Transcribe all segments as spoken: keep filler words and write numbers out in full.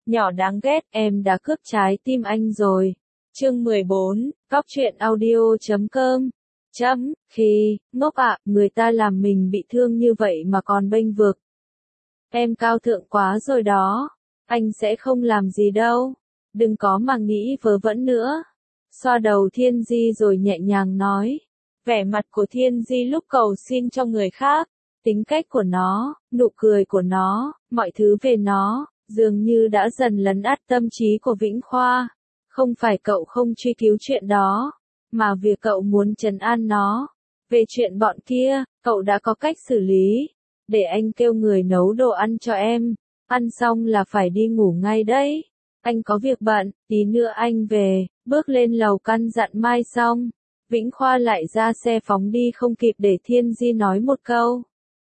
Nhỏ đáng ghét, em đã cướp trái tim anh rồi. Chương mười bốn, Cóc truyện audio chấm com. Chấm, khi, ngốc ạ, người ta làm mình bị thương như vậy mà còn bênh vực. Em cao thượng quá rồi đó. Anh sẽ không làm gì đâu. Đừng có mà nghĩ vớ vẩn nữa. Xoa đầu Thiên Di rồi nhẹ nhàng nói. Vẻ mặt của Thiên Di lúc cầu xin cho người khác, tính cách của nó, nụ cười của nó, mọi thứ về nó, dường như đã dần lấn át tâm trí của Vĩnh Khoa. Không phải cậu không truy cứu chuyện đó, mà việc cậu muốn trấn an nó. Về chuyện bọn kia, cậu đã có cách xử lý. Để anh kêu người nấu đồ ăn cho em. Ăn xong là phải đi ngủ ngay đấy. Anh có việc bận, tí nữa anh về. Bước lên lầu căn dặn Mai xong, Vĩnh Khoa lại ra xe phóng đi không kịp để Thiên Di nói một câu.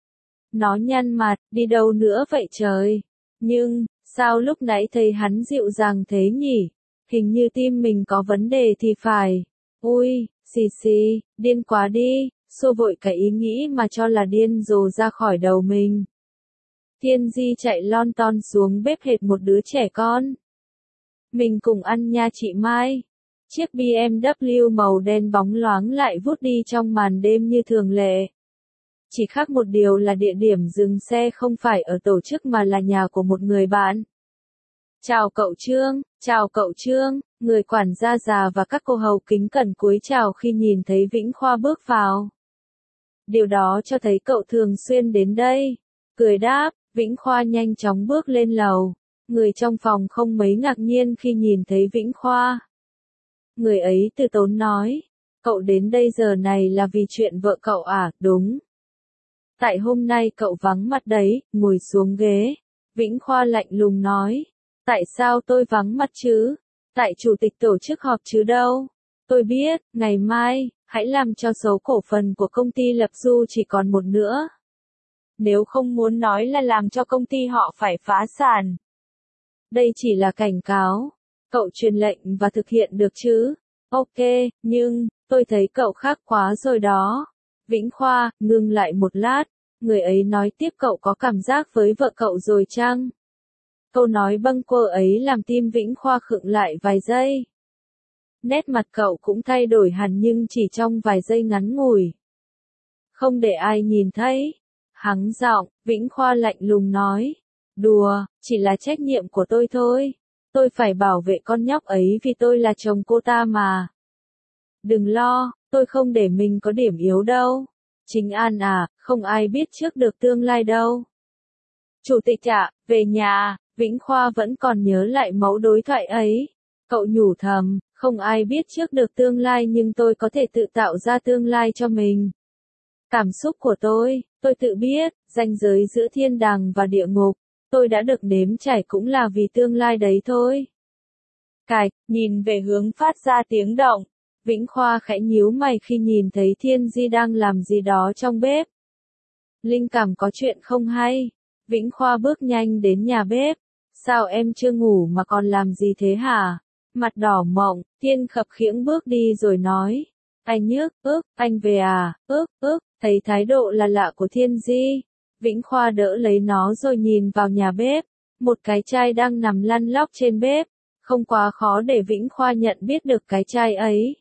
Nó nhăn mặt, đi đâu nữa vậy trời? Nhưng, sao lúc nãy thấy hắn dịu dàng thế nhỉ? Hình như tim mình có vấn đề thì phải. Ui, xì xì, điên quá đi, xua vội cái ý nghĩ mà cho là điên rồ ra khỏi đầu mình. Thiên Di chạy lon ton xuống bếp hệt một đứa trẻ con. Mình cùng ăn nha chị Mai. Chiếc bê em vê màu đen bóng loáng lại vút đi trong màn đêm như thường lệ. Chỉ khác một điều là địa điểm dừng xe không phải ở tổ chức mà là nhà của một người bạn. Chào cậu Trương, chào cậu Trương, người quản gia già và các cô hầu kính cẩn cúi chào khi nhìn thấy Vĩnh Khoa bước vào. Điều đó cho thấy cậu thường xuyên đến đây. Cười đáp, Vĩnh Khoa nhanh chóng bước lên lầu. Người trong phòng không mấy ngạc nhiên khi nhìn thấy Vĩnh Khoa. Người ấy từ tốn nói, cậu đến đây giờ này là vì chuyện vợ cậu à, đúng. Tại hôm nay cậu vắng mặt đấy, ngồi xuống ghế. Vĩnh Khoa lạnh lùng nói, tại sao tôi vắng mặt chứ? Tại chủ tịch tổ chức họp chứ đâu. Tôi biết, ngày mai, hãy làm cho số cổ phần của công ty Lập Du chỉ còn một nữa. Nếu không muốn nói là làm cho công ty họ phải phá sản. Đây chỉ là cảnh cáo. Cậu truyền lệnh và thực hiện được chứ? Ok, nhưng, tôi thấy cậu khác quá rồi đó. Vĩnh Khoa, ngừng lại một lát. Người ấy nói tiếp, cậu có cảm giác với vợ cậu rồi chăng? Câu nói bâng quơ ấy làm tim Vĩnh Khoa khựng lại vài giây. Nét mặt cậu cũng thay đổi hẳn nhưng chỉ trong vài giây ngắn ngủi. Không để ai nhìn thấy. Hắng giọng, Vĩnh Khoa lạnh lùng nói. Đùa, chỉ là trách nhiệm của tôi thôi. Tôi phải bảo vệ con nhóc ấy vì tôi là chồng cô ta mà. Đừng lo, tôi không để mình có điểm yếu đâu. Chính An à, không ai biết trước được tương lai đâu. Chủ tịch ạ, về nhà, Vĩnh Khoa vẫn còn nhớ lại mẫu đối thoại ấy. Cậu nhủ thầm, không ai biết trước được tương lai nhưng tôi có thể tự tạo ra tương lai cho mình. Cảm xúc của tôi, tôi tự biết, ranh giới giữa thiên đàng và địa ngục, tôi đã được nếm trải cũng là vì tương lai đấy thôi. Cạch, nhìn về hướng phát ra tiếng động, Vĩnh Khoa khẽ nhíu mày khi nhìn thấy Thiên Di đang làm gì đó trong bếp. Linh cảm có chuyện không hay. Vĩnh Khoa bước nhanh đến nhà bếp. Sao em chưa ngủ mà còn làm gì thế hả? Mặt đỏ mọng, Thiên khập khiễng bước đi rồi nói. Anh nhức, ức, anh về à, ức, ức, thấy thái độ là lạ của Thiên Di. Vĩnh Khoa đỡ lấy nó rồi nhìn vào nhà bếp. Một cái chai đang nằm lăn lóc trên bếp. Không quá khó để Vĩnh Khoa nhận biết được cái chai ấy.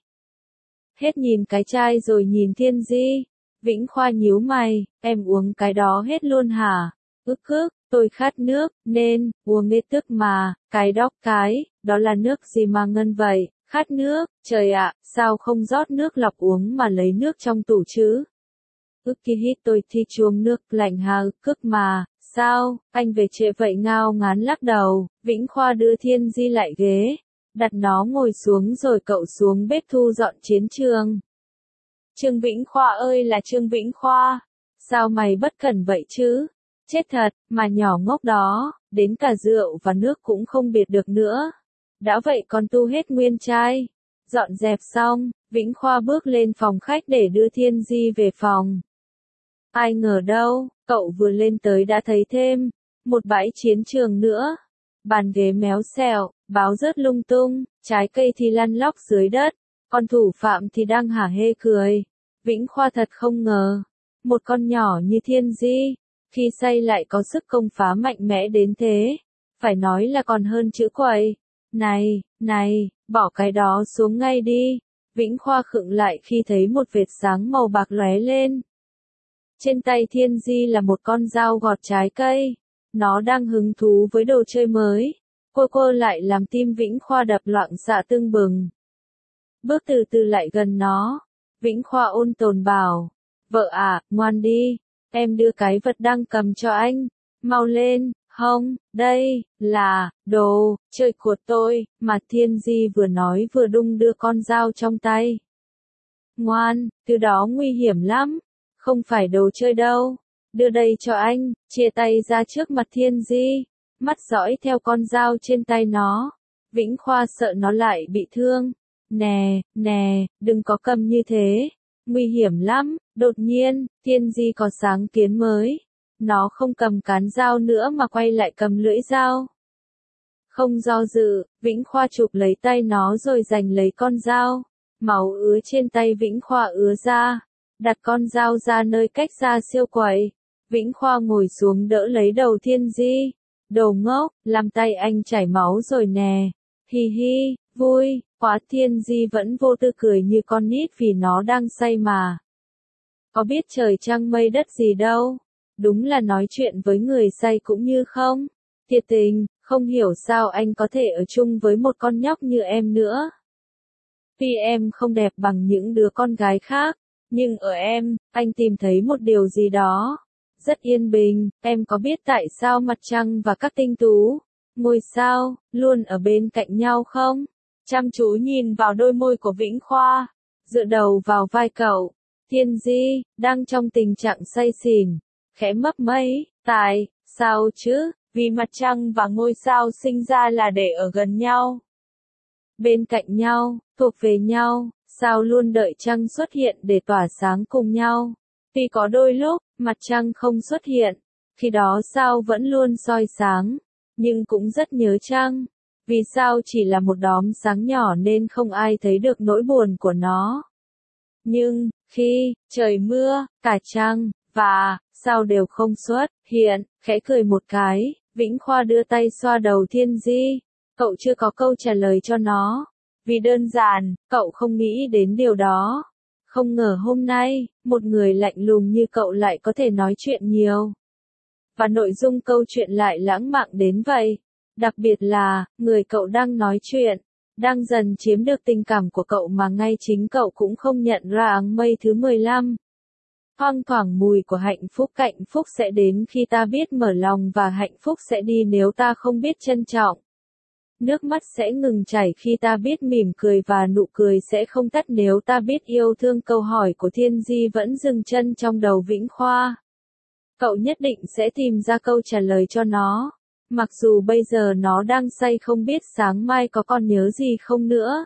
Hết nhìn cái chai rồi nhìn Thiên Di. Vĩnh Khoa nhíu mày, em uống cái đó hết luôn hả? Ức ức, tôi khát nước, nên, uống hết tức mà, cái đóc cái, đó là nước gì mà ngân vậy? Khát nước, trời ạ, sao không rót nước lọc uống mà lấy nước trong tủ chứ? Ức kỳ hít tôi thì chuông nước lạnh hà cức mà, sao, anh về trễ vậy ngao ngán lắc đầu. Vĩnh Khoa đưa Thiên Di lại ghế, đặt nó ngồi xuống rồi cậu xuống bếp thu dọn chiến trường. Trương Vĩnh Khoa ơi là Trương Vĩnh Khoa, sao mày bất cẩn vậy chứ? Chết thật, mà nhỏ ngốc đó, đến cả rượu và nước cũng không biệt được nữa. Đã vậy còn tu hết nguyên chai. Dọn dẹp xong, Vĩnh Khoa bước lên phòng khách để đưa Thiên Di về phòng. Ai ngờ đâu, cậu vừa lên tới đã thấy thêm một bãi chiến trường nữa. Bàn ghế méo xẹo, báo rớt lung tung, trái cây thì lăn lóc dưới đất, còn thủ phạm thì đang hả hê cười. Vĩnh Khoa thật không ngờ, một con nhỏ như Thiên Di, khi say lại có sức công phá mạnh mẽ đến thế. phải nói là còn hơn chữ quậy. Này, này, bỏ cái đó xuống ngay đi. Vĩnh Khoa khựng lại khi thấy một vệt sáng màu bạc lóe lên. Trên tay Thiên Di là một con dao gọt trái cây. Nó đang hứng thú với đồ chơi mới. Cô cô lại làm tim Vĩnh Khoa đập loạn xạ tưng bừng. Bước từ từ lại gần nó. Vĩnh Khoa ôn tồn bảo. Vợ à, ngoan đi. Em đưa cái vật đang cầm cho anh. Mau lên, không, đây, là, đồ, chơi của tôi, mà Thiên Di vừa nói vừa đung đưa con dao trong tay. Ngoan, thứ đó nguy hiểm lắm. Không phải đồ chơi đâu. Đưa đây cho anh, chia tay ra trước mặt Thiên Di. Mắt dõi theo con dao trên tay nó. Vĩnh Khoa sợ nó lại bị thương. Nè, nè, đừng có cầm như thế. Nguy hiểm lắm. Đột nhiên, Thiên Di có sáng kiến mới. Nó không cầm cán dao nữa mà quay lại cầm lưỡi dao. Không do dự, Vĩnh Khoa chụp lấy tay nó rồi giành lấy con dao. Máu ứa trên tay Vĩnh Khoa ứa ra. Đặt con dao ra nơi cách xa siêu quậy. Vĩnh Khoa ngồi xuống đỡ lấy đầu Thiên Di. Đồ ngốc, làm tay anh chảy máu rồi nè. Hi hi, vui, quá. Thiên Di vẫn vô tư cười như con nít vì nó đang say mà. Có biết trời trăng mây đất gì đâu. Đúng là nói chuyện với người say cũng như không. Thiệt tình, không hiểu sao anh có thể ở chung với một con nhóc như em nữa. Tuy em không đẹp bằng những đứa con gái khác, nhưng ở em, anh tìm thấy một điều gì đó. Rất yên bình. Em có biết tại sao mặt trăng và các tinh tú, ngôi sao, luôn ở bên cạnh nhau không? Chăm chú nhìn vào đôi môi của Vĩnh Khoa, dựa đầu vào vai cậu. Thiên Di, đang trong tình trạng say xỉn, khẽ mấp máy. Tại sao chứ? Vì mặt trăng và ngôi sao sinh ra là để ở gần nhau. Bên cạnh nhau, thuộc về nhau, sao luôn đợi trăng xuất hiện để tỏa sáng cùng nhau. Tuy có đôi lúc, mặt trăng không xuất hiện, khi đó sao vẫn luôn soi sáng, nhưng cũng rất nhớ trăng. Vì sao chỉ là một đốm sáng nhỏ nên không ai thấy được nỗi buồn của nó. Nhưng, khi trời mưa, cả trăng và sao đều không xuất hiện, khẽ cười một cái, Vĩnh Khoa đưa tay xoa đầu Thiên Di. Cậu chưa có câu trả lời cho nó. Vì đơn giản, cậu không nghĩ đến điều đó. Không ngờ hôm nay, một người lạnh lùng như cậu lại có thể nói chuyện nhiều. Và nội dung câu chuyện lại lãng mạn đến vậy. Đặc biệt là, người cậu đang nói chuyện, đang dần chiếm được tình cảm của cậu mà ngay chính cậu cũng không nhận ra. Áng mây thứ mười lăm. Thoang thoảng mùi của hạnh phúc. Hạnh phúc sẽ đến khi ta biết mở lòng và hạnh phúc sẽ đi nếu ta không biết trân trọng. Nước mắt sẽ ngừng chảy khi ta biết mỉm cười và nụ cười sẽ không tắt nếu ta biết yêu thương. Câu hỏi của Thiên Di vẫn dừng chân trong đầu Vĩnh Khoa. Cậu nhất định sẽ tìm ra câu trả lời cho nó. Mặc dù bây giờ nó đang say không biết sáng mai có còn nhớ gì không nữa.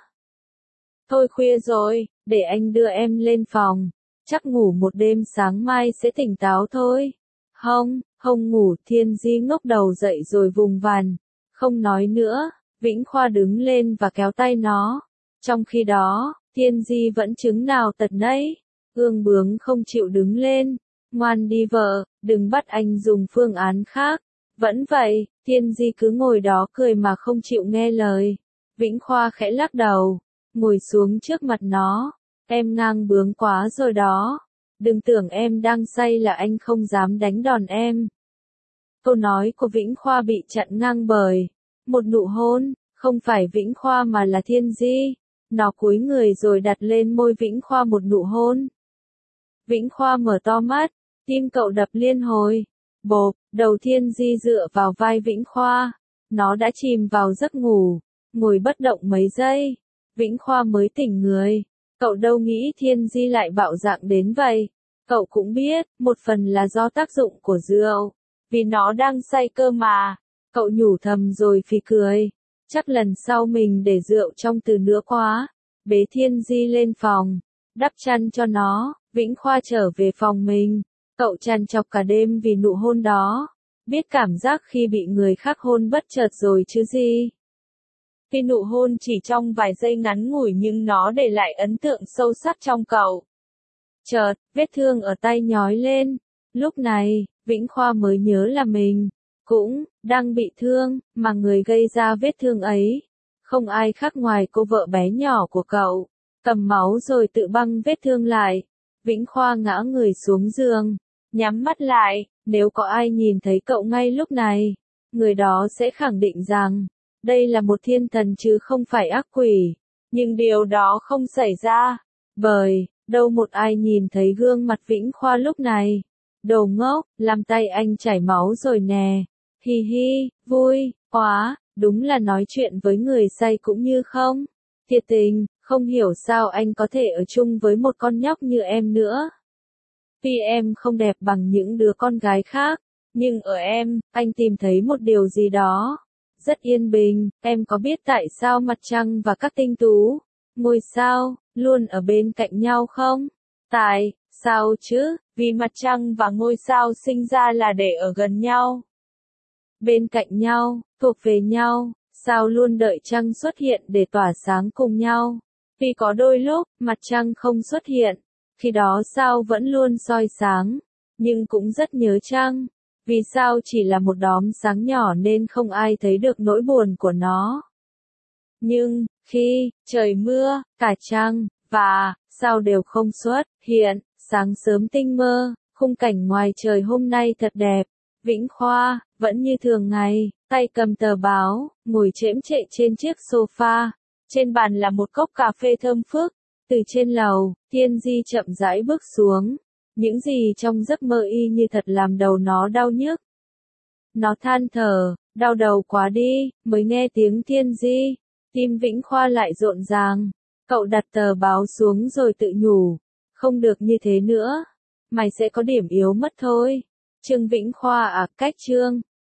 Thôi khuya rồi, để anh đưa em lên phòng. Chắc ngủ một đêm sáng mai sẽ tỉnh táo thôi. Không, không ngủ. Thiên Di ngóc đầu dậy rồi vùng vằng. Không nói nữa. Vĩnh Khoa đứng lên và kéo tay nó. Trong khi đó, Thiên Di vẫn chứng nào tật nấy. Ương bướng không chịu đứng lên. Ngoan đi vợ, đừng bắt anh dùng phương án khác. Vẫn vậy, Thiên Di cứ ngồi đó cười mà không chịu nghe lời. Vĩnh Khoa khẽ lắc đầu, ngồi xuống trước mặt nó. Em ngang bướng quá rồi đó. Đừng tưởng em đang say là anh không dám đánh đòn em. Câu nói của Vĩnh Khoa bị chặn ngang bởi một nụ hôn, không phải Vĩnh Khoa mà là Thiên Di. Nó cúi người rồi đặt lên môi Vĩnh Khoa một nụ hôn. Vĩnh Khoa mở to mắt, tim cậu đập liên hồi. Bộp, đầu Thiên Di dựa vào vai Vĩnh Khoa. Nó đã chìm vào giấc ngủ, ngồi bất động mấy giây. Vĩnh Khoa mới tỉnh người. Cậu đâu nghĩ Thiên Di lại bạo dạn đến vậy. Cậu cũng biết, một phần là do tác dụng của rượu. Vì nó đang say cơ mà. Cậu nhủ thầm rồi phì cười. Chắc lần sau mình để rượu trong từ nữa quá. Bế Thiên Di lên phòng, đắp chăn cho nó. Vĩnh Khoa trở về phòng mình. Cậu trằn trọc cả đêm vì nụ hôn đó. Biết cảm giác khi bị người khác hôn bất chợt rồi chứ gì. Khi nụ hôn chỉ trong vài giây ngắn ngủi nhưng nó để lại ấn tượng sâu sắc trong cậu. Chợt, vết thương ở tay nhói lên. Lúc này, Vĩnh Khoa mới nhớ là mình cũng đang bị thương, mà người gây ra vết thương ấy không ai khác ngoài cô vợ bé nhỏ của cậu. Cầm máu rồi tự băng vết thương lại. Vĩnh Khoa ngã người xuống giường, nhắm mắt lại, nếu có ai nhìn thấy cậu ngay lúc này, người đó sẽ khẳng định rằng đây là một thiên thần chứ không phải ác quỷ. Nhưng điều đó không xảy ra, bởi đâu một ai nhìn thấy gương mặt Vĩnh Khoa lúc này. Đồ ngốc, làm tay anh chảy máu rồi nè. Hi hi, vui quá, đúng là nói chuyện với người say cũng như không. Thiệt tình, không hiểu sao anh có thể ở chung với một con nhóc như em nữa. Vì em không đẹp bằng những đứa con gái khác, nhưng ở em, anh tìm thấy một điều gì đó rất yên bình. Em có biết tại sao mặt trăng và các tinh tú, ngôi sao, luôn ở bên cạnh nhau không? Tại sao chứ? Vì mặt trăng và ngôi sao sinh ra là để ở gần nhau, bên cạnh nhau, thuộc về nhau. Sao luôn đợi trăng xuất hiện để tỏa sáng cùng nhau. Vì có đôi lúc, mặt trăng không xuất hiện, khi đó sao vẫn luôn soi sáng, nhưng cũng rất nhớ trăng. Vì sao chỉ là một đốm sáng nhỏ nên không ai thấy được nỗi buồn của nó. Nhưng, khi trời mưa, cả trăng và sao đều không xuất hiện. Sáng sớm tinh mơ, khung cảnh ngoài trời hôm nay thật đẹp. Vĩnh Khoa, vẫn như thường ngày, tay cầm tờ báo, ngồi chễm chệ trên chiếc sofa. Trên bàn là một cốc cà phê thơm phức. Từ trên lầu, Thiên Di chậm rãi bước xuống. Những gì trong giấc mơ y như thật làm đầu nó đau nhức. Nó than thở, đau đầu quá đi, mới nghe tiếng Thiên Di. Tim Vĩnh Khoa lại rộn ràng. Cậu đặt tờ báo xuống rồi tự nhủ. Không được như thế nữa. Mày sẽ có điểm yếu mất thôi. Trương Vĩnh Khoa à, cách chương.